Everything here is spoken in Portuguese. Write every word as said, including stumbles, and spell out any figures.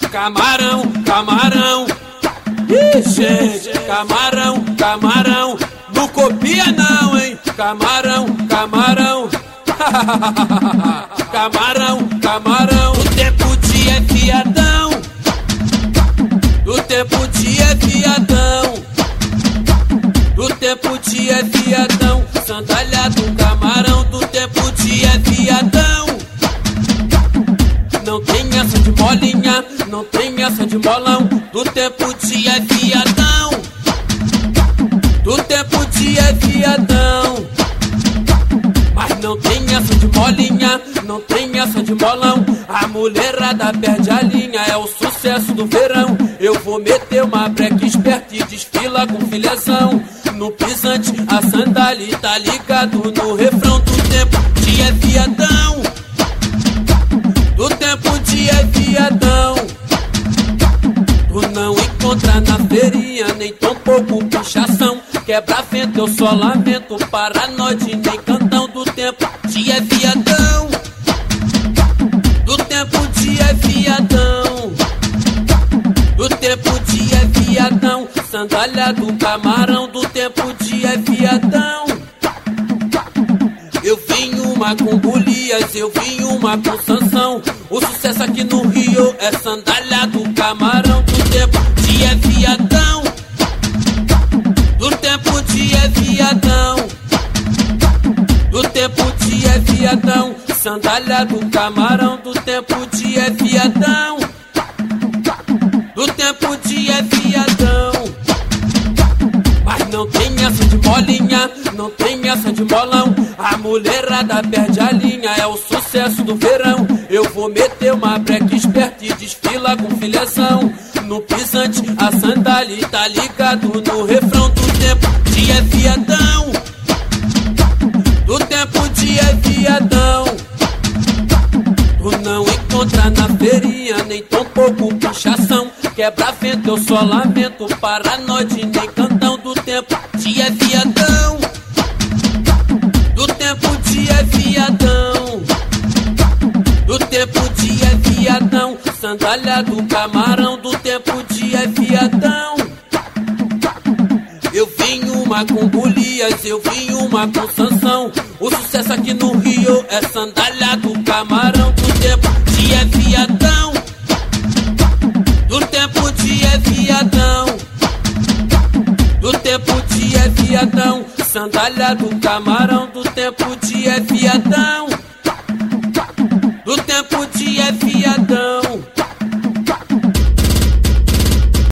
Camarão, camarão. Ih, gente, camarão, camarão. Não copia não, hein? Camarão, camarão. Camarão, camarão. Do tempo de é viadão. Do tempo de é viadão. Do tempo de é viadão. Sandália do camarão. Do tempo de é viadão. Não tem essa de molinha, não tem essa de molão. Do tempo de é viadão. Do tempo de é viadão. Mas não tem essa de molinha, não tem essa de molão. A mulherada perde a linha, é o sucesso do verão. Eu vou meter uma breca esperta e desfila com filezão. No pisante, a sandália tá ligado no refrão. Do tempo de é viadão. Do tempo de é viadão. Tu não encontra na feirinha, nem tão pouco pichação. Quebra vento, eu só lamento, paranoide, nem cantão. Do tempo de é viadão. Do tempo de é viadão. Do tempo de é viadão. Sandália do camarão. Do tempo de é viadão. Eu vim uma com Golias, eu vim uma com Sansão. O sucesso aqui no Rio é sandália do camarão. Do tempo de é viadão. Do tempo de é viadão. Do tempo de é viadão. Sandália do camarão. Do tempo de é viadão. Do tempo de é viadão. Mas não tem essa de molinha, não tem essa de molão. A mulherada perde a linha, é o sucesso do verão. Eu vou meter uma breca esperta e desfila com filezão. No pisante, a sandália tá ligado no refrão. Do tempo de é viadão. Do tempo de é viadão. Tu não encontra na feirinha, nem tão pouco pichação. Quebra vento, eu só lamento, paranoide, nem cantão. Do tempo de é viadão. Do tempo de é viadão. Do tempo de é viadão. Sandália do camarão. Do tempo de é viadão. Eu vim uma com Golias, eu vim uma com Sansão. O sucesso aqui no Rio é sandália do camarão. Do tempo de é viadão. Do tempo de é viadão. Do tempo de é viadão. Sandália do camarão. Do tempo de é viadão.